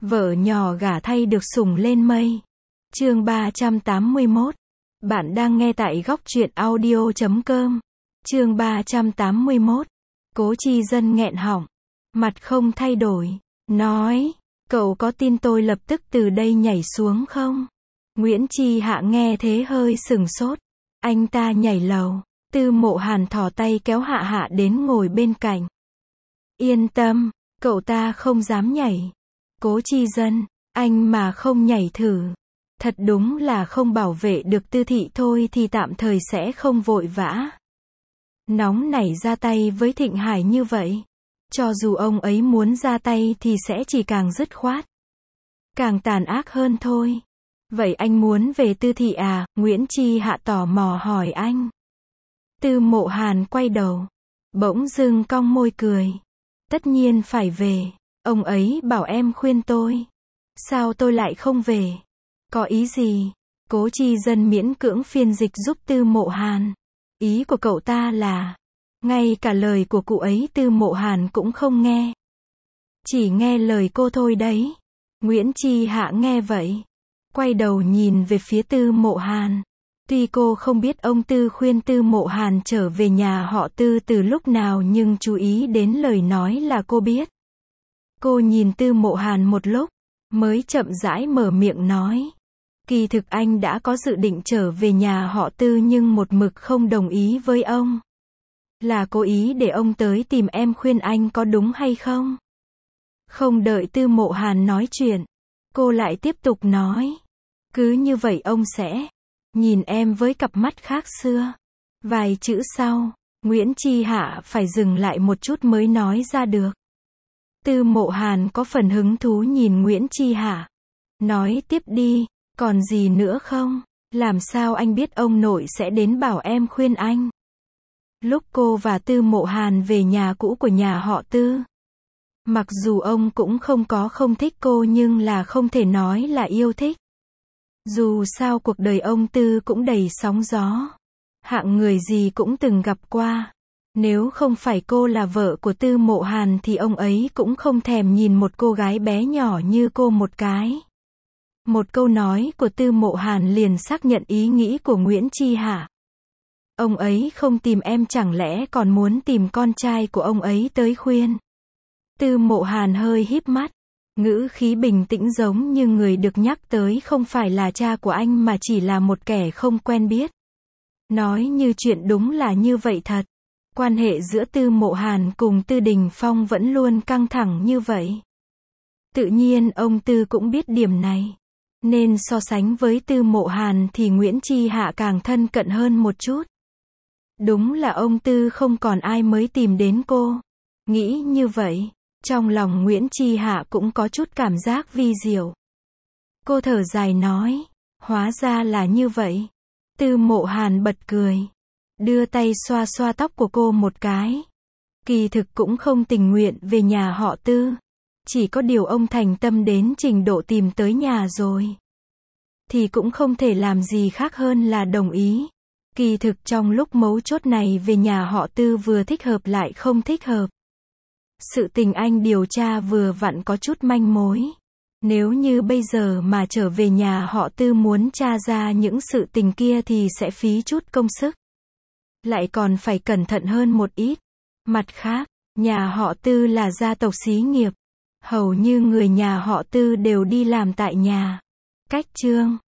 Vợ nhỏ gả thay được sủng lên mây. Chương 381. Bạn đang nghe tại góc truyện audio.com. Chương 381. Cố Chi Dân nghẹn họng, mặt không thay đổi, nói, cậu có tin tôi lập tức từ đây nhảy xuống không? Nguyễn Chi Hạ nghe thế hơi sừng sốt. Anh ta nhảy lầu. Tư Mộ Hàn thò tay kéo Hạ Hạ đến ngồi bên cạnh. Yên tâm, cậu ta không dám nhảy. Cố Chi Dân, anh mà không nhảy thử, thật đúng là không bảo vệ được Tư thị thôi thì tạm thời sẽ không vội vã nóng nảy ra tay với Thịnh Hải như vậy. Cho dù ông ấy muốn ra tay thì sẽ chỉ càng dứt khoát, càng tàn ác hơn thôi. Vậy anh muốn về Tư thị à? Nguyễn Chi Hạ tò mò hỏi anh. Tư Mộ Hàn quay đầu, bỗng dưng cong môi cười. Tất nhiên phải về. Ông ấy bảo em khuyên tôi. Sao tôi lại không về? Có ý gì? Cố Chi Dân miễn cưỡng phiên dịch giúp Tư Mộ Hàn. Ý của cậu ta là, ngay cả lời của cụ ấy Tư Mộ Hàn cũng không nghe. Chỉ nghe lời cô thôi đấy. Nguyễn Chi Hạ nghe vậy, quay đầu nhìn về phía Tư Mộ Hàn. Tuy cô không biết ông Tư khuyên Tư Mộ Hàn trở về nhà họ Tư từ lúc nào nhưng chú ý đến lời nói là cô biết. Cô nhìn Tư Mộ Hàn một lúc, mới chậm rãi mở miệng nói. Kỳ thực anh đã có dự định trở về nhà họ Tư nhưng một mực không đồng ý với ông. Là cố ý để ông tới tìm em khuyên anh có đúng hay không? Không đợi Tư Mộ Hàn nói chuyện, cô lại tiếp tục nói. Cứ như vậy ông sẽ nhìn em với cặp mắt khác xưa. Vài chữ sau, Nguyễn Chi Hạ phải dừng lại một chút mới nói ra được. Tư Mộ Hàn có phần hứng thú nhìn Nguyễn Chi Hạ. Nói tiếp đi, còn gì nữa không? Làm sao anh biết ông nội sẽ đến bảo em khuyên anh? Lúc cô và Tư Mộ Hàn về nhà cũ của nhà họ Tư, mặc dù ông cũng không thích cô nhưng là không thể nói là yêu thích. Dù sao cuộc đời ông Tư cũng đầy sóng gió. Hạng người gì cũng từng gặp qua. Nếu không phải cô là vợ của Tư Mộ Hàn thì ông ấy cũng không thèm nhìn một cô gái bé nhỏ như cô một cái. Một câu nói của Tư Mộ Hàn liền xác nhận ý nghĩ của Nguyễn Chi Hạ. Ông ấy không tìm em chẳng lẽ còn muốn tìm con trai của ông ấy tới khuyên? Tư Mộ Hàn hơi híp mắt, ngữ khí bình tĩnh giống như người được nhắc tới không phải là cha của anh mà chỉ là một kẻ không quen biết. Nói như chuyện đúng là như vậy thật. Quan hệ giữa Tư Mộ Hàn cùng Tư Đình Phong vẫn luôn căng thẳng như vậy. Tự nhiên ông Tư cũng biết điểm này. Nên so sánh với Tư Mộ Hàn thì Nguyễn Chi Hạ càng thân cận hơn một chút. Đúng là ông Tư không còn ai mới tìm đến cô. Nghĩ như vậy, trong lòng Nguyễn Chi Hạ cũng có chút cảm giác vi diệu. Cô thở dài nói, hóa ra là như vậy. Tư Mộ Hàn bật cười, đưa tay xoa xoa tóc của cô một cái. Kỳ thực cũng không tình nguyện về nhà họ Tư. Chỉ có điều ông thành tâm đến trình độ tìm tới nhà rồi, thì cũng không thể làm gì khác hơn là đồng ý. Kỳ thực trong lúc mấu chốt này về nhà họ Tư vừa thích hợp lại không thích hợp. Sự tình anh điều tra vừa vặn có chút manh mối. Nếu như bây giờ mà trở về nhà họ Tư muốn tra ra những sự tình kia thì sẽ phí chút công sức. Lại còn phải cẩn thận hơn một ít. Mặt khác, nhà họ Tư là gia tộc xí nghiệp. Hầu như người nhà họ Tư đều đi làm tại nhà. Cách Trương